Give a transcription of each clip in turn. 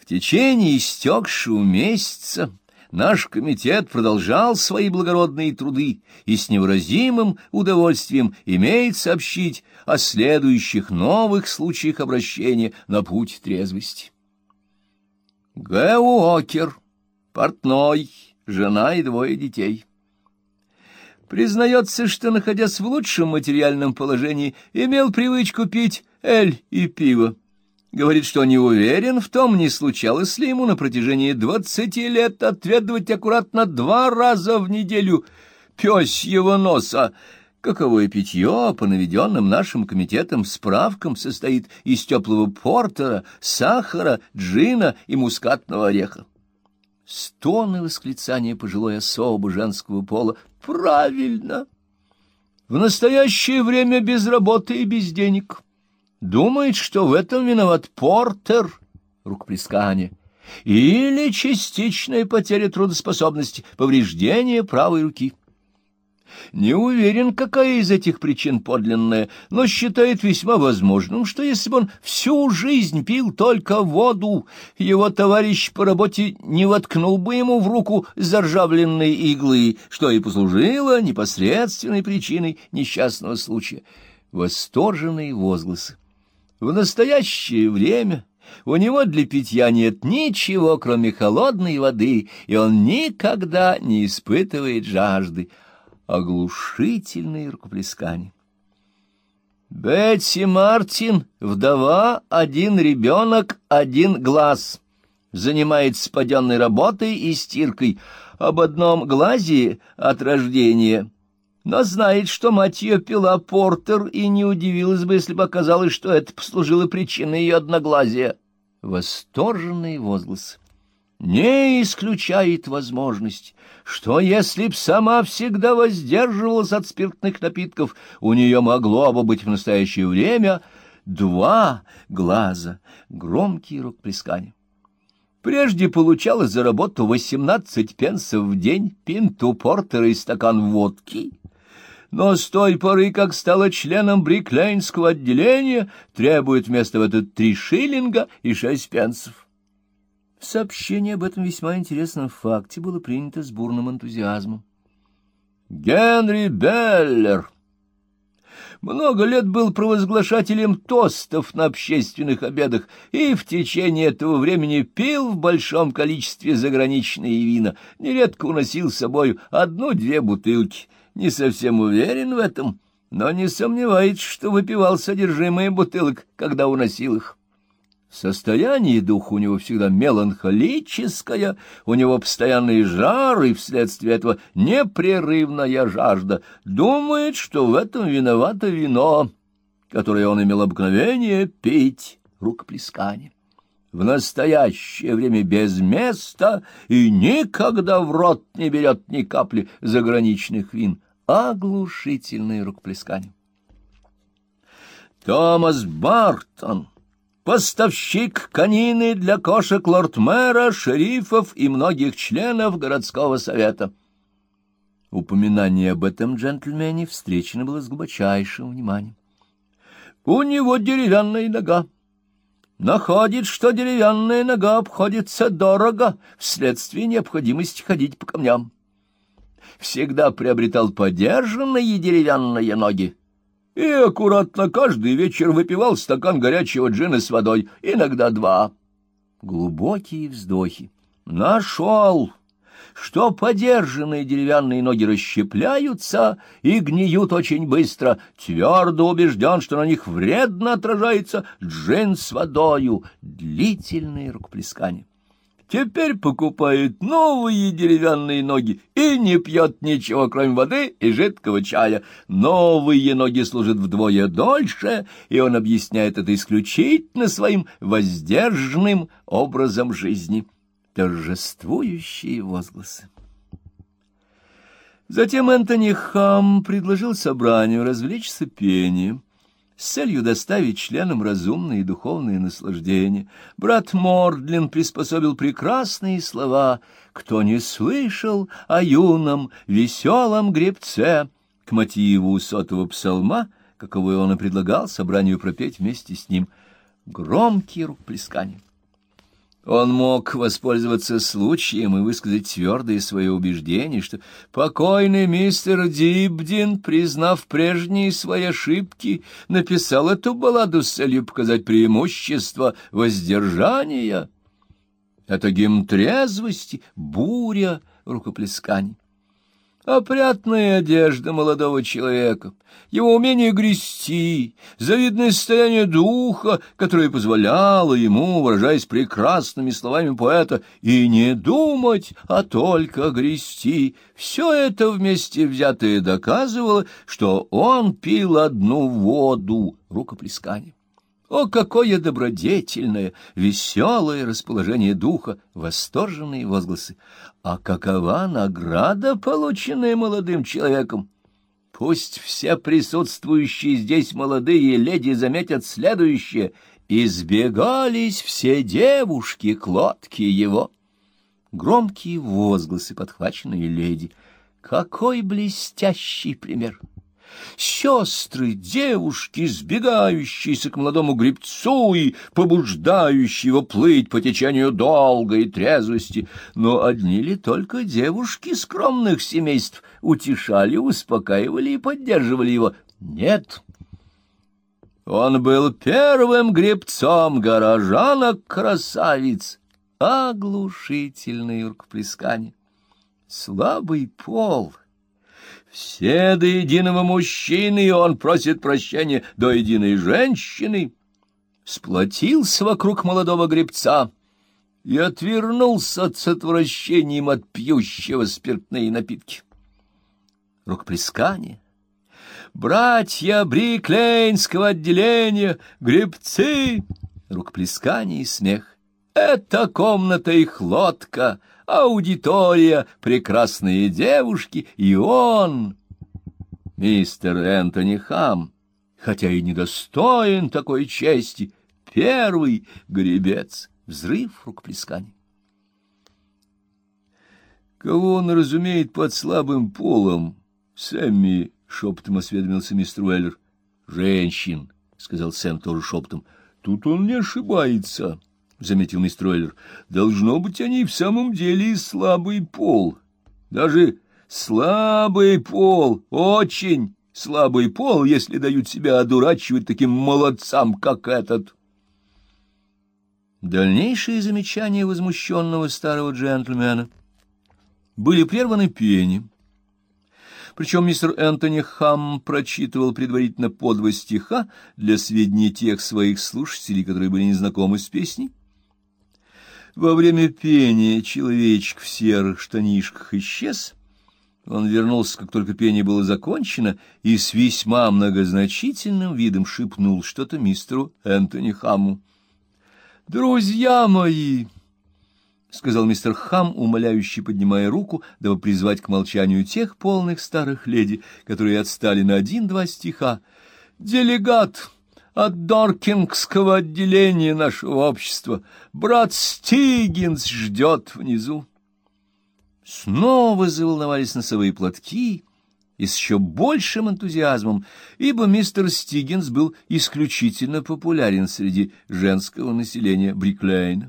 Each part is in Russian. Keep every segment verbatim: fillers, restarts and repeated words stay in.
В течение истекшего месяца наш комитет продолжал свои благородные труды и с невыразимым удовольствием имеет сообщить о следующих новых случаях обращения на путь трезвости. Г. Уокер, портной, жена и двое детей. Признается, что, находясь в лучшем материальном положении, имел привычку пить эль и пиво. Говорит, что не уверен в том, не случалось ли ему на протяжении двадцати лет отведывать аккуратно два раза в неделю пёсьего носа. Каковое питье, по наведенным нашим комитетом справкам, состоит из теплого портера, сахара, джина и мускатного ореха. Стоны восклицания пожилой особы женского пола. Правильно! В настоящее время без работы и без денег. Думает, что в этом виноват портер, рукоплескание, или частичная потеря трудоспособности, повреждение правой руки. Не уверен, какая из этих причин подлинная, но считает весьма возможным, что если бы он всю жизнь пил только воду, его товарищ по работе не воткнул бы ему в руку заржавленные иглы, что и послужило непосредственной причиной несчастного случая. Восторженные возгласы. В настоящее время у него для питья нет ничего, кроме холодной воды, и он никогда не испытывает жажды. Оглушительные рукоплескания. Бетти Мартин, вдова, один ребенок, один глаз. Занимается паденной работой и стиркой, об одном глазе от рождения. Но знает, что мать ее пила портер, и не удивилась бы, если бы оказалось, что это послужило причиной ее одноглазия. Восторженные возгласы. Не исключает возможность, что если б сама всегда воздерживалась от спиртных напитков, у нее могло бы быть в настоящее время два глаза, громкие рукоплескания. Прежде получала за работу восемнадцать пенсов в день, пинту портера и стакан водки, но с той поры, как стала членом бриклейнского отделения, требует вместо этого три шиллинга и шесть пенсов. Сообщение об этом весьма интересном факте было принято с бурным энтузиазмом. Генри Беллер много лет был провозглашателем тостов на общественных обедах и в течение этого времени пил в большом количестве заграничные вина, нередко уносил с собой одну-две бутылки. Не совсем уверен в этом, но не сомневается, что выпивал содержимое бутылок, когда уносил их. Состояние духа у него всегда меланхолическое, у него постоянный жар и вследствие этого непрерывная жажда. Думает, что в этом виновато вино, которое он имел обыкновение пить, рукоплескание. В настоящее время без места и никогда в рот не берет ни капли заграничных вин. Оглушительные рукоплескания. Томас Бартон, поставщик конины для кошек лорд-мэра, шерифов и многих членов городского совета. Упоминание об этом джентльмене встречено было с глубочайшим вниманием. У него деревянная нога. Находит, что деревянная нога обходится дорого вследствие необходимости ходить по камням. Всегда приобретал подержанные деревянные ноги и аккуратно каждый вечер выпивал стакан горячего джина с водой, иногда два. Глубокие вздохи. Нашел, что подержанные деревянные ноги расщепляются и гниют очень быстро, твердо убежден, что на них вредно отражается джин с водою. Длительные рукоплескания. Теперь покупает новые деревянные ноги и не пьет ничего, кроме воды и жидкого чая. Новые ноги служат вдвое дольше, и он объясняет это исключительно своим воздержанным образом жизни. Торжествующие возгласы. Затем Энтони Хам предложил собранию развлечься пением с целью доставить членам разумные и духовные наслаждения. Брат Мордлин приспособил прекрасные слова «Кто не слышал о юном веселом гребце» к мотиву сотого псалма, каковой он и предлагал собранию пропеть вместе с ним. Громкие рукоплескания. Он мог воспользоваться случаем и высказать твердое свое убеждение, что покойный мистер Дибдин, признав прежние свои ошибки, написал эту балладу с целью показать преимущество воздержания. Это гимн трезвости, буря рукоплесканий. Опрятная одежда молодого человека, его умение грести, завидное состояние духа, которое позволяло ему, выражаясь прекрасными словами поэта, и не думать, а только грести, все это вместе взятое доказывало, что он пил одну воду рукоплескания. О, какое добродетельное, веселое расположение духа, восторженные возгласы! А какова награда, полученная молодым человеком? Пусть все присутствующие здесь молодые леди заметят следующее: избегались все девушки к лодке его. Громкие возгласы, подхваченные леди. Какой блестящий пример! Сестры, девушки, сбегающиеся к молодому гребцу и побуждающие его плыть по течению долга и трезвости. Но одни ли только девушки скромных семейств утешали, успокаивали и поддерживали его? Нет. Он был первым гребцом горожанок-красавиц. Оглушительное рукоплескание. Слабый пол. Все до единого мужчины, и он просит прощения до единой женщины, сплотился вокруг молодого гребца и отвернулся с отвращением от пьющего спиртные напитки. Рукоплескание. Братья Бриклейнского отделения, гребцы, рукоплескание и смех. Это комната их лодка, аудитория, прекрасные девушки, и он, мистер Энтони Хам, хотя и недостоин такой чести, первый гребец. Взрыв рукоплесканий. Кого он разумеет под слабым полом? Сэмми, — шепотом осведомился мистер Уэллер. Женщин, — сказал Сэм тоже шепотом. Тут он не ошибается, — заметил мистер Уэллер. Должно быть, они в самом деле и слабый пол. Даже слабый пол, очень слабый пол, если дают себя одурачивать таким молодцам, как этот. Дальнейшие замечания возмущенного старого джентльмена были прерваны пением. Причем мистер Энтони Хам прочитывал предварительно по два стиха для сведения тех своих слушателей, которые были незнакомы с песней. Во время пения человечек в серых штанишках исчез. Он вернулся, как только пение было закончено, и с весьма многозначительным видом шепнул что-то мистеру Энтони Хаму. «Друзья мои!» — сказал мистер Хам, умоляюще поднимая руку, дабы призвать к молчанию тех полных старых леди, которые отстали на один-два стиха. «Делегат от Доркингского отделения нашего общества, брат Стигинс, ждет внизу». Снова заволновались носовые платки, и с еще большим энтузиазмом, ибо мистер Стигинс был исключительно популярен среди женского населения Бриклейна.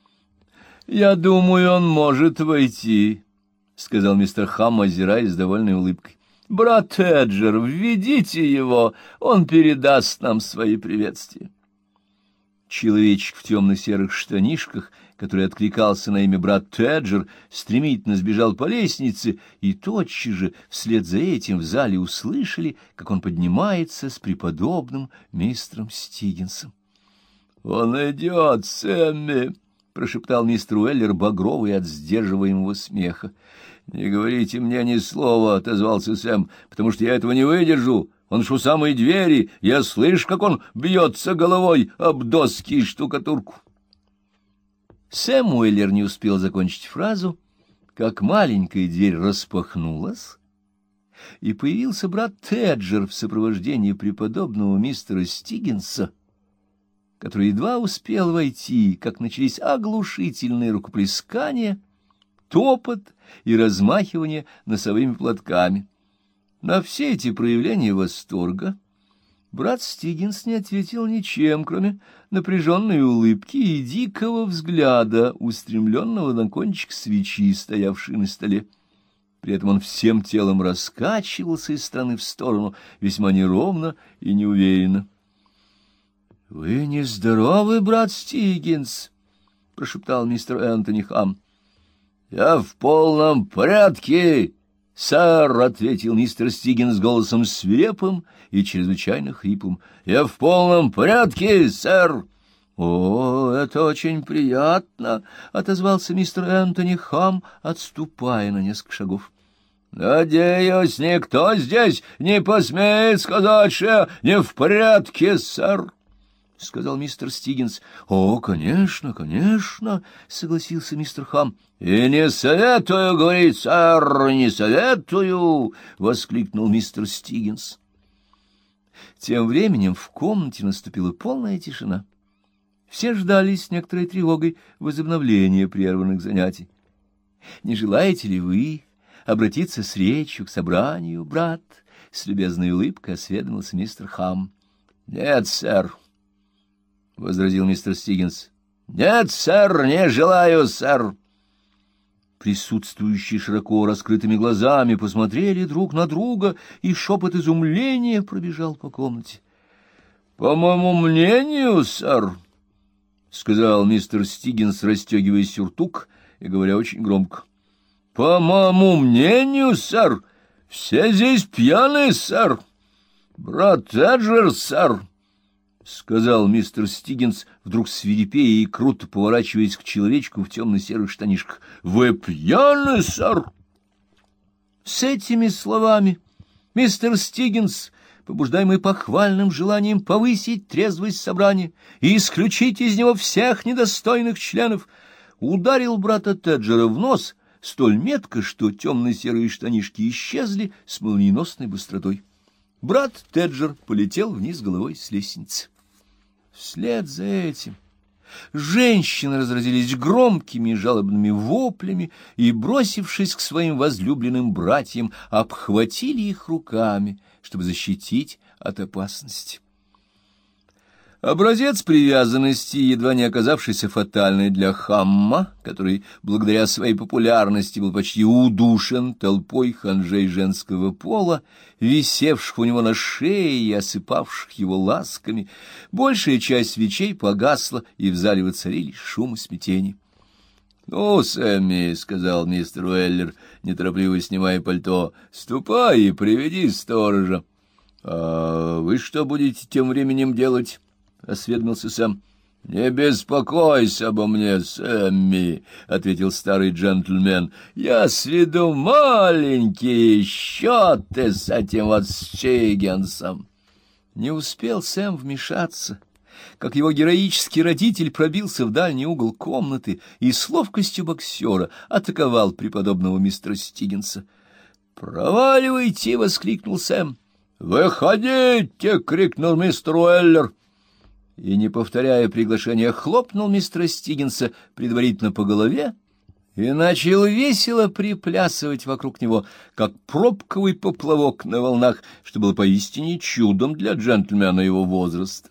«Я думаю, он может войти», — сказал мистер Хам, озираясь с довольной улыбкой. «Брат Эджер, введите его, он передаст нам свои приветствия». Человечек в темно-серых штанишках, который откликался на имя брат Теджер, стремительно сбежал по лестнице, и тотчас же вслед за этим в зале услышали, как он поднимается с преподобным мистером Стигинсом. «Он идет, Сэмми!» — прошептал мистер Уэллер, багровый от сдерживаемого смеха. «Не говорите мне ни слова», — отозвался Сэм, — «потому что я этого не выдержу. Он ж у самой двери, я слышу, как он бьется головой об доски и штукатурку». Сэм Уэллер не успел закончить фразу, как маленькая дверь распахнулась, и появился брат Теджер в сопровождении преподобного мистера Стигинса, который едва успел войти, как начались оглушительные рукоплескания, топот и размахивание носовыми платками. На все эти проявления восторга Брат Стигинс не ответил ничем, кроме напряженной улыбки и дикого взгляда, устремленного на кончик свечи, стоявшей на столе. При этом он всем телом раскачивался из стороны в сторону, весьма неровно и неуверенно. — Вы нездоровы, брат Стигинс? — прошептал мистер Энтони Хам. — Я в полном порядке, сэр, — ответил мистер Стигинс голосом свирепым и чрезвычайно хриплым. — Я в полном порядке, сэр. — О, это очень приятно, — отозвался мистер Энтони Хам, отступая на несколько шагов. — Надеюсь, никто здесь не посмеет сказать, что я не в порядке, сэр, — сказал мистер Стигинс. — О, конечно, конечно, — согласился мистер Хам. — И не советую, — говорит, — сэр, не советую, — воскликнул мистер Стигинс. Тем временем в комнате наступила полная тишина. Все ждали с некоторой тревогой возобновления прерванных занятий. — Не желаете ли вы обратиться с речью к собранию, брат? — с любезной улыбкой осведомился мистер Хам. — Нет, сэр, — возразил мистер Стигинс. — Нет, сэр, не желаю, сэр. Присутствующие широко раскрытыми глазами посмотрели друг на друга, и шепот изумления пробежал по комнате. — По моему мнению, сэр, — сказал мистер Стигинс, расстегивая сюртук и говоря очень громко, — по моему мнению, сэр, все здесь пьяные, сэр. Брат Эджер, сэр, — сказал мистер Стигинс, вдруг свирепея и круто поворачиваясь к человечку в темно-серых штанишках. — Вы пьяны, сэр? С этими словами мистер Стигинс, побуждаемый похвальным желанием повысить трезвость собрания и исключить из него всех недостойных членов, ударил брата Теджера в нос столь метко, что темно-серые штанишки исчезли с молниеносной быстротой. Брат Теджер полетел вниз головой с лестницы. Вслед за этим женщины разразились громкими жалобными воплями и, бросившись к своим возлюбленным братьям, обхватили их руками, чтобы защитить от опасности. Образец привязанности, едва не оказавшийся фатальной для Хамма, который, благодаря своей популярности, был почти удушен толпой ханжей женского пола, висевших у него на шее и осыпавших его ласками, большая часть свечей погасла, и в зале воцарились шум и смятение. — Ну, Сэмми, — сказал мистер Уэллер, неторопливо снимая пальто, — ступай и приведи сторожа. — А вы что будете тем временем делать? — осведомился Сэм. — Не беспокойся обо мне, Сэмми, — ответил старый джентльмен. — Я сведу маленькие счеты с этим вот Стигинсом. Не успел Сэм вмешаться, как его героический родитель пробился в дальний угол комнаты и с ловкостью боксера атаковал преподобного мистера Стигинса. «Проваливайте!» — воскликнул Сэм. «Выходите!» — крикнул мистер Уэллер. И, не повторяя приглашения, хлопнул мистера Стигинса предварительно по голове и начал весело приплясывать вокруг него, как пробковый поплавок на волнах, что было поистине чудом для джентльмена его возраста.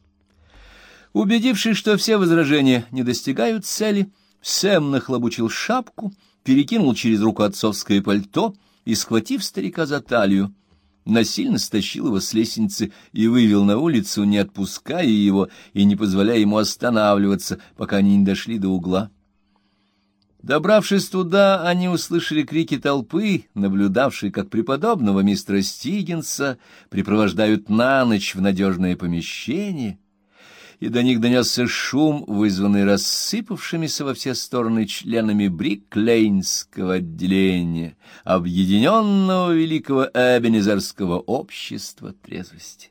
Убедившись, что все возражения не достигают цели, Сэм нахлобучил шапку, перекинул через руку отцовское пальто и, схватив старика за талию, насильно стащил его с лестницы и вывел на улицу, не отпуская его и не позволяя ему останавливаться, пока они не дошли до угла. Добравшись туда, они услышали крики толпы, наблюдавшей, как преподобного мистера Стигинса припровождают на ночь в надежное помещение, и до них донесся шум, вызванный рассыпавшимися во все стороны членами Бриклейнского отделения Объединенного Великого Эбенезерского общества трезвости.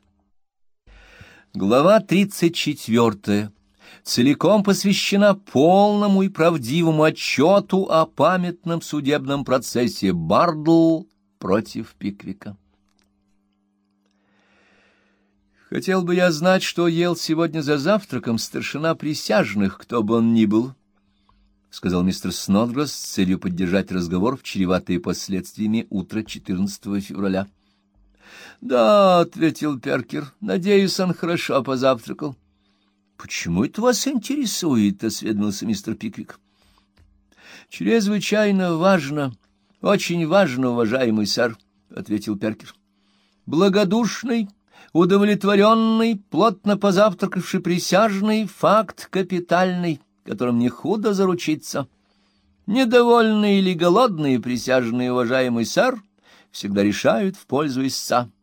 Глава тридцать четвертая целиком посвящена полному и правдивому отчету о памятном судебном процессе Бардл против Пиквика. «Хотел бы я знать, что ел сегодня за завтраком старшина присяжных, кто бы он ни был», — сказал мистер Снодгресс с целью поддержать разговор в чреватые последствиями утра четырнадцатого февраля. — Да, — ответил Перкер, — надеюсь, он хорошо позавтракал. — Почему это вас интересует? — осведомился мистер Пиквик. — Чрезвычайно важно, очень важно, уважаемый сэр, — ответил Перкер. — Благодушный, удовлетворенный, плотно позавтракавший присяжный — факт капитальный, которым не худо заручиться. Недовольные или голодные присяжные, уважаемый сэр, всегда решают в пользу истца.